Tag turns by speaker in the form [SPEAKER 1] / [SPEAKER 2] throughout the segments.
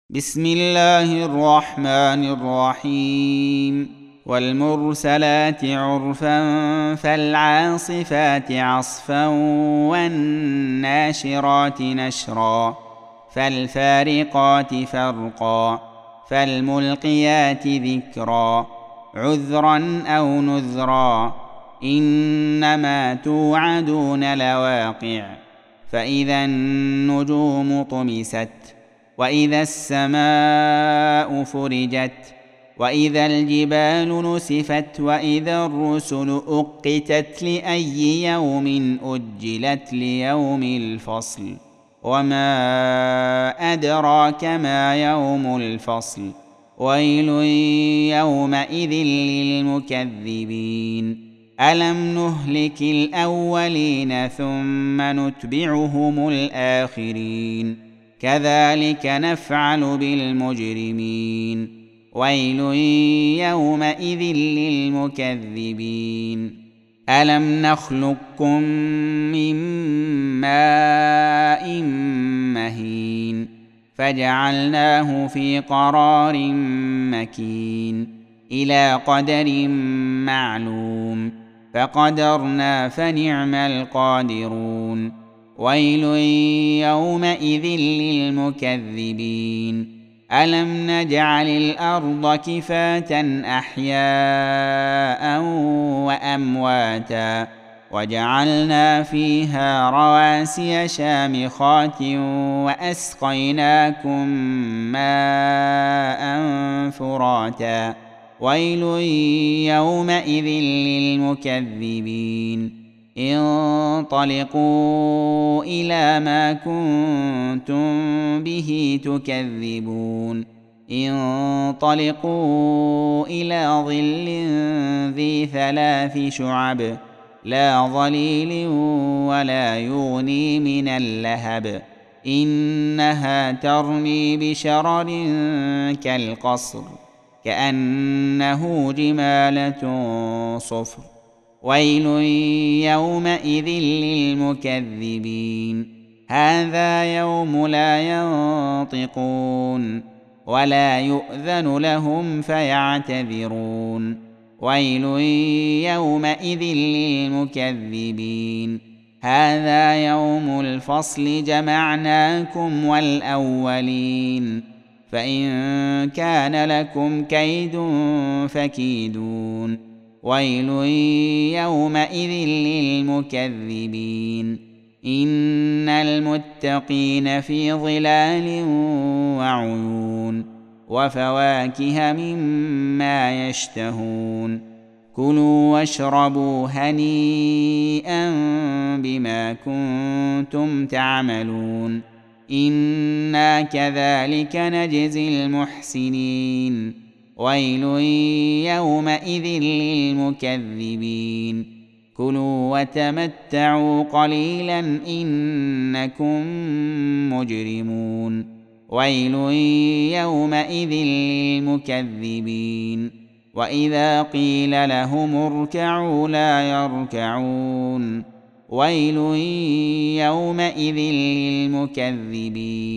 [SPEAKER 1] بسم الله الرحمن الرحيم والمرسلات عرفا فالعاصفات عصفا والناشرات نشرا فالفارقات فرقا فالملقيات ذكرا عذرا أو نذرا إنما توعدون لواقع فإذا النجوم طمست وإذا السماء فرجت وإذا الجبال نسفت وإذا الرسل أقتت لأي يوم أجلت ليوم الفصل وما أدراك ما يوم الفصل ويل يومئذ للمكذبين ألم نهلك الأولين ثم نتبعهم الآخرين كذلك نفعل بالمجرمين ويل يومئذ للمكذبين ألم نخلقكم من ماء مهين فجعلناه في قرار مكين إلى قدر معلوم فقدرنا فنعم القادرون ويل يومئذ للمكذبين ألم نجعل الأرض كفاة أحياء وأمواتا وجعلنا فيها رواسي شامخات وأسقيناكم ماء فراتا ويل يومئذ للمكذبين انطلقوا إلى ما كنتم به تكذبون انطلقوا إلى ظل ذي 3 شعب لا ظليل ولا يغني من اللهب إنها ترمي بشرر كالقصر كأنه جمالة صفر ويل يومئذ للمكذبين هذا يوم لا ينطقون ولا يؤذن لهم فيعتذرون ويل يومئذ للمكذبين هذا يوم الفصل جمعناكم والأولين فإن كان لكم كيد فكيدون ويل يومئذ للمكذبين إن المتقين في ظلال وعيون وفواكه مما يشتهون كلوا واشربوا هنيئا بما كنتم تعملون إنا كذلك نجزي المحسنين ويل يومئذ للمكذبين كلوا وتمتعوا قليلا إنكم مجرمون ويل يومئذ للمكذبين وإذا قيل لهم اركعوا لا يركعون ويل يومئذ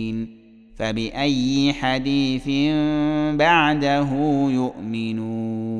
[SPEAKER 1] للمكذبين فبأي حديث بعده يؤمنون